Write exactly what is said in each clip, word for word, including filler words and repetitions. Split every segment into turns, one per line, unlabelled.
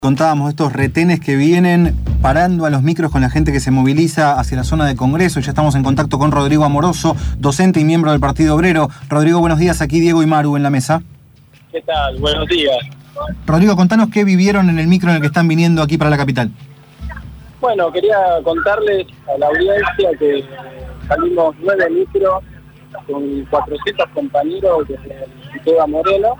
Contábamos estos retenes que vienen parando a los micros con la gente que se moviliza hacia la zona de Congreso. Ya estamos en contacto con Rodrigo Amoroso, docente y miembro del Partido Obrero. Rodrigo, buenos días. Aquí Diego y Maru en la mesa.
¿Qué tal? Buenos días.
Rodrigo, contanos qué vivieron en el micro en el que están viniendo aquí para la capital.
Bueno, quería contarles a la audiencia que salimos nueve micros con cuatrocientos compañeros desde el Instituto Moreno.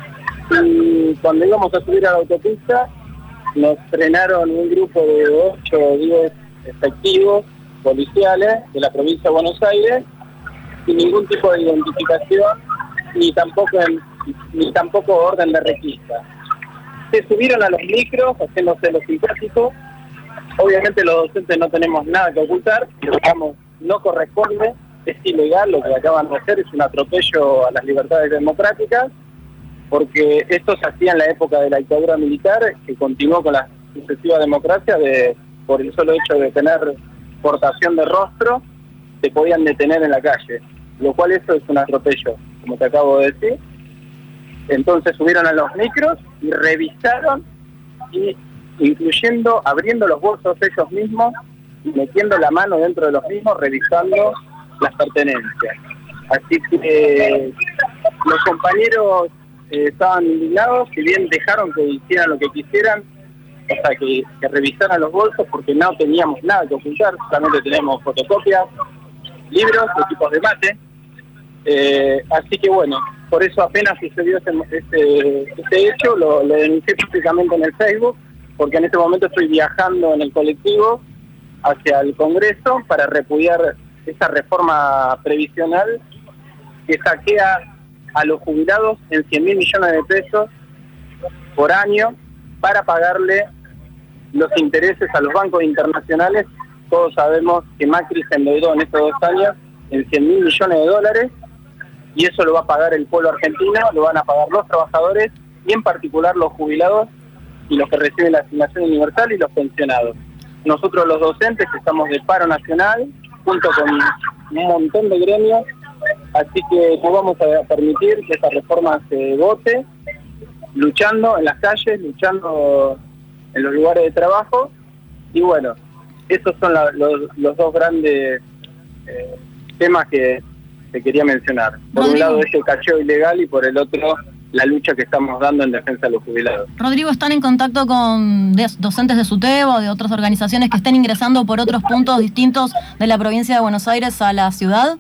Y cuando íbamos a subir a la autopista, nos frenaron un grupo de ocho o diez efectivos policiales de la provincia de Buenos Aires sin ningún tipo de identificación ni tampoco en, ni tampoco orden de requisa. Se subieron a los micros haciéndose los simpáticos. Obviamente los docentes no tenemos nada que ocultar, lo que digamos no corresponde, es ilegal lo que acaban de hacer, es un atropello a las libertades democráticas, porque esto se hacía en la época de la dictadura militar, que continuó con la sucesiva democracia, de por el solo hecho de tener portación de rostro, te podían detener en la calle, lo cual eso es un atropello, como te acabo de decir. Entonces subieron a los micros y revisaron, y incluyendo, abriendo los bolsos ellos mismos, y metiendo la mano dentro de los mismos, revisando las pertenencias. Así que los compañeros Eh, estaban indignados, si bien dejaron que hicieran lo que quisieran, o sea, que, que revisaran los bolsos, porque no teníamos nada que ocultar, solamente teníamos fotocopias, libros, equipos de mate, eh, así que bueno, por eso apenas sucedió este, este, este hecho, lo, lo denuncié públicamente en el Facebook, porque en este momento estoy viajando en el colectivo hacia el Congreso para repudiar esa reforma previsional que saquea a los jubilados en cien mil millones de pesos por año para pagarle los intereses a los bancos internacionales. Todos sabemos que Macri se endeudó en estos dos años en cien mil millones de dólares y eso lo va a pagar el pueblo argentino, lo van a pagar los trabajadores y en particular los jubilados y los que reciben la asignación universal y los pensionados. Nosotros los docentes que estamos de paro nacional junto con un montón de gremios, así que no vamos a permitir que esta reforma se vote, luchando en las calles, luchando en los lugares de trabajo, y bueno, esos son la, los, los dos grandes eh, temas que te quería mencionar. Por
Rodrigo.
Un lado es el cacheo ilegal y por el otro la lucha que estamos dando en defensa de los jubilados.
Rodrigo, ¿están en contacto con docentes de SUTEBA o de otras organizaciones que estén ingresando por otros puntos distintos de la provincia de Buenos Aires a la ciudad?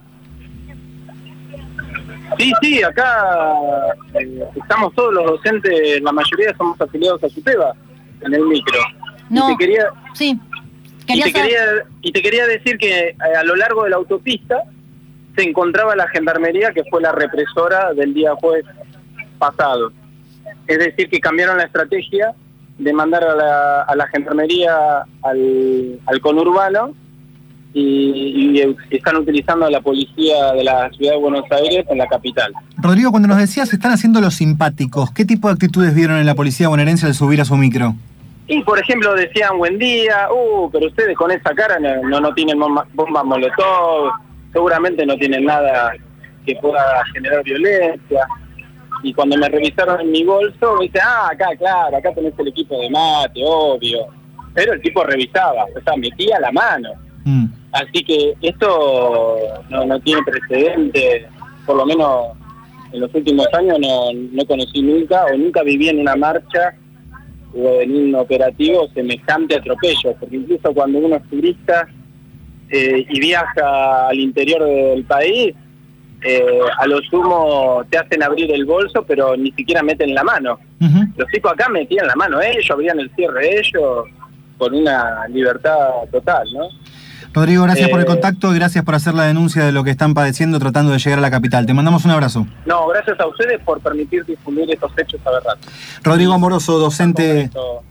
Sí, sí, acá eh, estamos todos los docentes, la mayoría somos afiliados a SUTEBA en el micro.
No,
y te quería,
sí,
y
quería
te
saber...
quería, y te quería decir que eh, a lo largo de la autopista se encontraba la gendarmería, que fue la represora del día jueves pasado. Es decir, que cambiaron la estrategia de mandar a la, a la gendarmería al, al conurbano y, y están utilizando a la policía de la ciudad de Buenos Aires en la capital.
Rodrigo, cuando nos decías están haciendo los simpáticos, ¿qué tipo de actitudes vieron en la policía bonaerense al subir a su micro?
Y por ejemplo decían buen día, uh, pero ustedes con esa cara no, no, no tienen bombas molotov, seguramente no tienen nada que pueda generar violencia. Y cuando me revisaron en mi bolso, me dice, ah, acá, claro, acá tenés el equipo de mate, obvio. Pero el tipo revisaba, o sea, metía la mano. Mm. Así que esto no, no tiene precedente, por lo menos en los últimos años no, no conocí nunca, o nunca viví en una marcha o en un operativo semejante atropello, porque incluso cuando uno es turista eh, y viaja al interior del país, Eh, a lo sumo te hacen abrir el bolso, pero ni siquiera meten la mano. Uh-huh. Los tipos acá metían la mano ellos, abrían el cierre ellos, con una libertad total, ¿no?
Rodrigo, gracias
eh,
por el contacto y gracias por hacer la denuncia de lo que están padeciendo tratando de llegar a la capital. Te mandamos un abrazo.
No, gracias a ustedes por permitir difundir estos hechos aberrantes.
Rodrigo Amoroso, docente...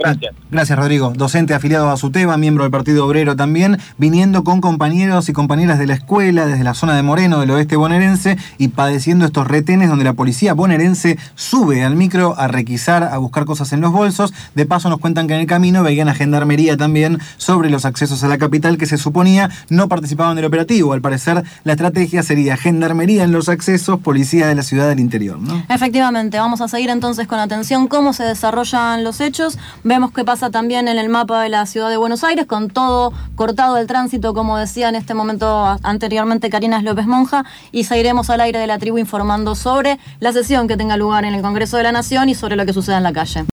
Gracias.
Gracias, Rodrigo. Docente afiliado a SUTEBA, miembro del Partido Obrero también, viniendo con compañeros y compañeras de la escuela desde la zona de Moreno, del oeste bonaerense, y padeciendo estos retenes donde la policía bonaerense sube al micro a requisar, a buscar cosas en los bolsos. De paso nos cuentan que en el camino veían a Gendarmería también sobre los accesos a la capital que se suponía no participaban del operativo. Al parecer la estrategia sería Gendarmería en los accesos, policía de la ciudad del interior, ¿no?
Efectivamente, vamos a seguir entonces con atención cómo se desarrollan los hechos. Vemos qué pasa también en el mapa de la ciudad de Buenos Aires, con todo cortado el tránsito, como decía en este momento anteriormente Karina López Monja, y seguiremos al aire de la tribu informando sobre la sesión que tenga lugar en el Congreso de la Nación y sobre lo que suceda en la calle.